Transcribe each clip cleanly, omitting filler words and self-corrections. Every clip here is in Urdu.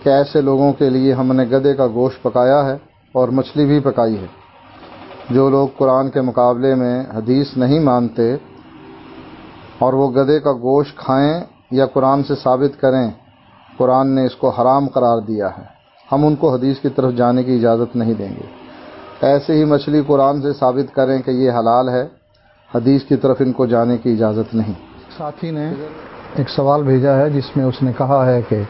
کہ ایسے لوگوں کے لیے ہم نے گدھے کا گوشت پکایا ہے اور مچھلی بھی پکائی ہے۔ جو لوگ قرآن کے مقابلے میں حدیث نہیں مانتے اور وہ گدھے کا گوشت کھائیں یا قرآن سے ثابت کریں قرآن نے اس کو حرام قرار دیا ہے، ہم ان کو حدیث کی طرف جانے کی اجازت نہیں دیں گے۔ ایسے ہی مچھلی قرآن سے ثابت کریں کہ یہ حلال ہے، حدیث کی طرف ان کو جانے کی اجازت نہیں۔ ساتھی نے ایک سوال بھیجا ہے جس میں اس نے کہا ہے کہ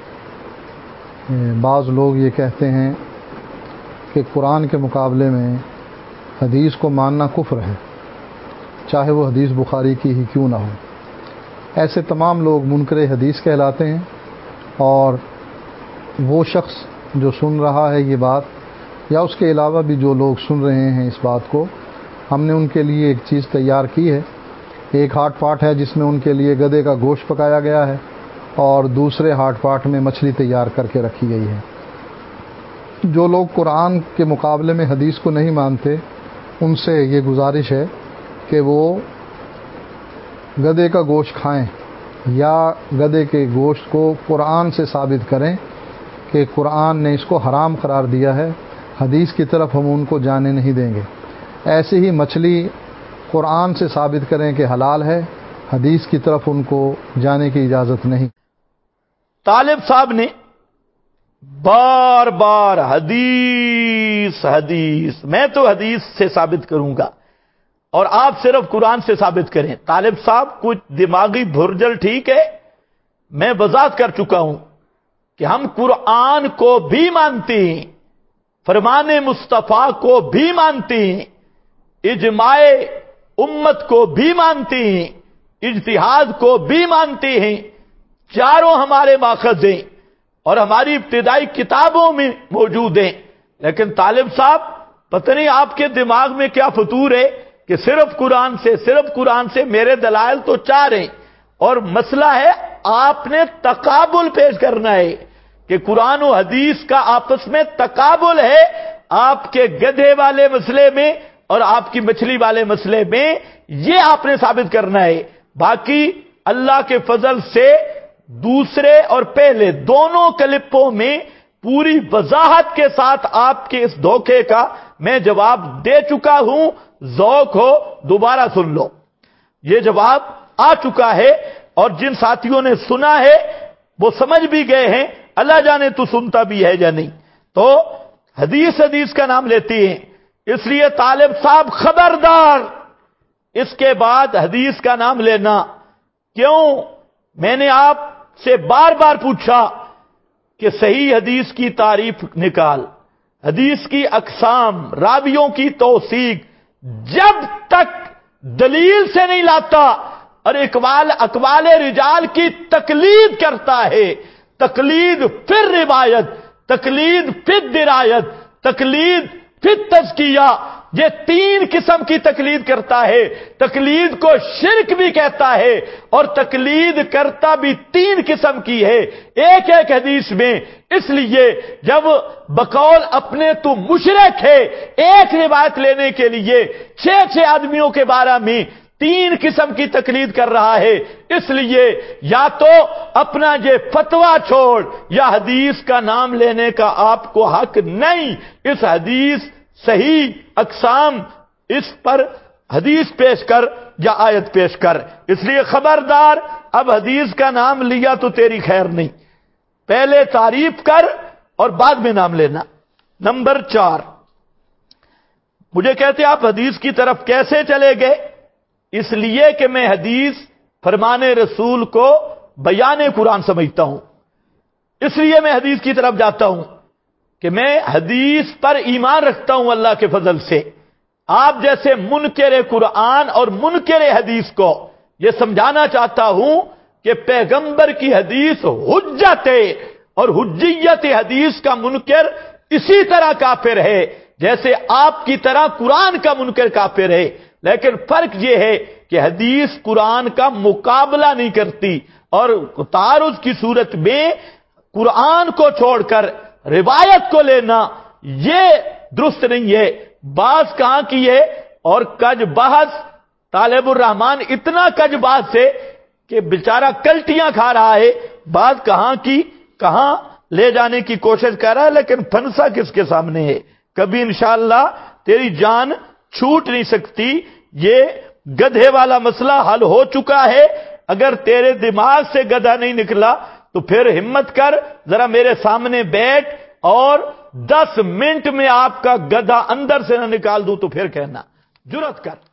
بعض لوگ یہ کہتے ہیں کہ قرآن کے مقابلے میں حدیث کو ماننا کفر ہے، چاہے وہ حدیث بخاری کی ہی کیوں نہ ہو۔ ایسے تمام لوگ منکر حدیث کہلاتے ہیں، اور وہ شخص جو سن رہا ہے یہ بات یا اس کے علاوہ بھی جو لوگ سن رہے ہیں اس بات کو، ہم نے ان کے لیے ایک چیز تیار کی ہے۔ ایک ہاٹ پاٹ ہے جس میں ان کے لیے گدھے کا گوشت پکایا گیا ہے، اور دوسرے ہاٹ پاٹ میں مچھلی تیار کر کے رکھی گئی ہے۔ جو لوگ قرآن کے مقابلے میں حدیث کو نہیں مانتے ان سے یہ گزارش ہے کہ وہ گدھے کا گوشت کھائیں یا گدھے کے گوشت کو قرآن سے ثابت کریں کہ قرآن نے اس کو حرام قرار دیا ہے، حدیث کی طرف ہم ان کو جانے نہیں دیں گے۔ ایسے ہی مچھلی قرآن سے ثابت کریں کہ حلال ہے، حدیث کی طرف ان کو جانے کی اجازت نہیں۔ طالب صاحب نے بار بار حدیث حدیث، میں تو حدیث سے ثابت کروں گا اور آپ صرف قرآن سے ثابت کریں۔ طالب صاحب کچھ دماغی بھرجل ٹھیک ہے، میں وضاحت کر چکا ہوں کہ ہم قرآن کو بھی مانتے ہیں، فرمان مصطفیٰ کو بھی مانتے ہیں، اجماع امت کو بھی مانتے ہیں، اجتہاد کو بھی مانتے ہیں، چاروں ہمارے ماخذ ہیں اور ہماری ابتدائی کتابوں میں موجود ہیں۔ لیکن طالب صاحب پتہ نہیں آپ کے دماغ میں کیا فطور ہے کہ صرف قرآن سے میرے دلائل تو چار ہیں، اور مسئلہ ہے آپ نے تقابل پیش کرنا ہے کہ قرآن و حدیث کا آپس میں تقابل ہے، آپ کے گدھے والے مسئلے میں اور آپ کی مچھلی والے مسئلے میں، یہ آپ نے ثابت کرنا ہے۔ باقی اللہ کے فضل سے دوسرے اور پہلے دونوں کلپوں میں پوری وضاحت کے ساتھ آپ کے اس دھوکے کا میں جواب دے چکا ہوں، ذوق ہو دوبارہ سن لو۔ یہ جواب آ چکا ہے اور جن ساتھیوں نے سنا ہے وہ سمجھ بھی گئے ہیں، اللہ جانے تو سنتا بھی ہے یا نہیں۔ تو حدیث کا نام لیتی ہیں، اس لیے طالب صاحب خبردار اس کے بعد حدیث کا نام لینا۔ کیوں؟ میں نے آپ سے بار بار پوچھا کہ صحیح حدیث کی تعریف نکال، حدیث کی اقسام، راویوں کی توثیق، جب تک دلیل سے نہیں لاتا اور اقوال رجال کی تقلید کرتا ہے، تقلید پھر روایت، تقلید پھر درایت، تقلید پھر تزکیہ، یہ تین قسم کی تقلید کرتا ہے۔ تقلید کو شرک بھی کہتا ہے اور تقلید کرتا بھی تین قسم کی ہے ایک حدیث میں۔ اس لیے جب بقول اپنے تو مشرک ہے ایک روایت لینے کے لیے چھ آدمیوں کے بارے میں تین قسم کی تقلید کر رہا ہے، اس لیے یا تو اپنا یہ فتویٰ چھوڑ یا حدیث کا نام لینے کا آپ کو حق نہیں۔ اس حدیث صحیح اقسام، اس پر حدیث پیش کر یا آیت پیش کر۔ اس لیے خبردار، اب حدیث کا نام لیا تو تیری خیر نہیں، پہلے تعریف کر اور بعد میں نام لینا۔ نمبر 4، مجھے کہتے آپ حدیث کی طرف کیسے چلے گئے؟ اس لیے کہ میں حدیث فرمان رسول کو بیان قرآن سمجھتا ہوں، اس لیے میں حدیث کی طرف جاتا ہوں کہ میں حدیث پر ایمان رکھتا ہوں اللہ کے فضل سے۔ آپ جیسے منکر قرآن اور منکر حدیث کو یہ سمجھانا چاہتا ہوں کہ پیغمبر کی حدیث حجت ہے، اور حجیت حدیث کا منکر اسی طرح کافر ہے جیسے آپ کی طرح قرآن کا منکر کافر ہے۔ لیکن فرق یہ ہے کہ حدیث قرآن کا مقابلہ نہیں کرتی، اور تعارض کی صورت میں قرآن کو چھوڑ کر روایت کو لینا یہ درست نہیں ہے۔ بعض کہاں کی ہے اور کج بحث، طالب الرحمان اتنا کج بحث ہے کہ بیچارہ کلٹیاں کھا رہا ہے، بعض کہاں کی کہاں، لے جانے کی کوشش کر رہا ہے، لیکن پھنسا کس کے سامنے ہے؟ کبھی انشاءاللہ تیری جان چھوٹ نہیں سکتی۔ یہ گدھے والا مسئلہ حل ہو چکا ہے۔ اگر تیرے دماغ سے گدھا نہیں نکلا تو پھر ہمت کر، ذرا میرے سامنے بیٹھ، اور 10 منٹ میں آپ کا گدھا اندر سے نہ نکال دوں تو پھر کہنا، جرات کر۔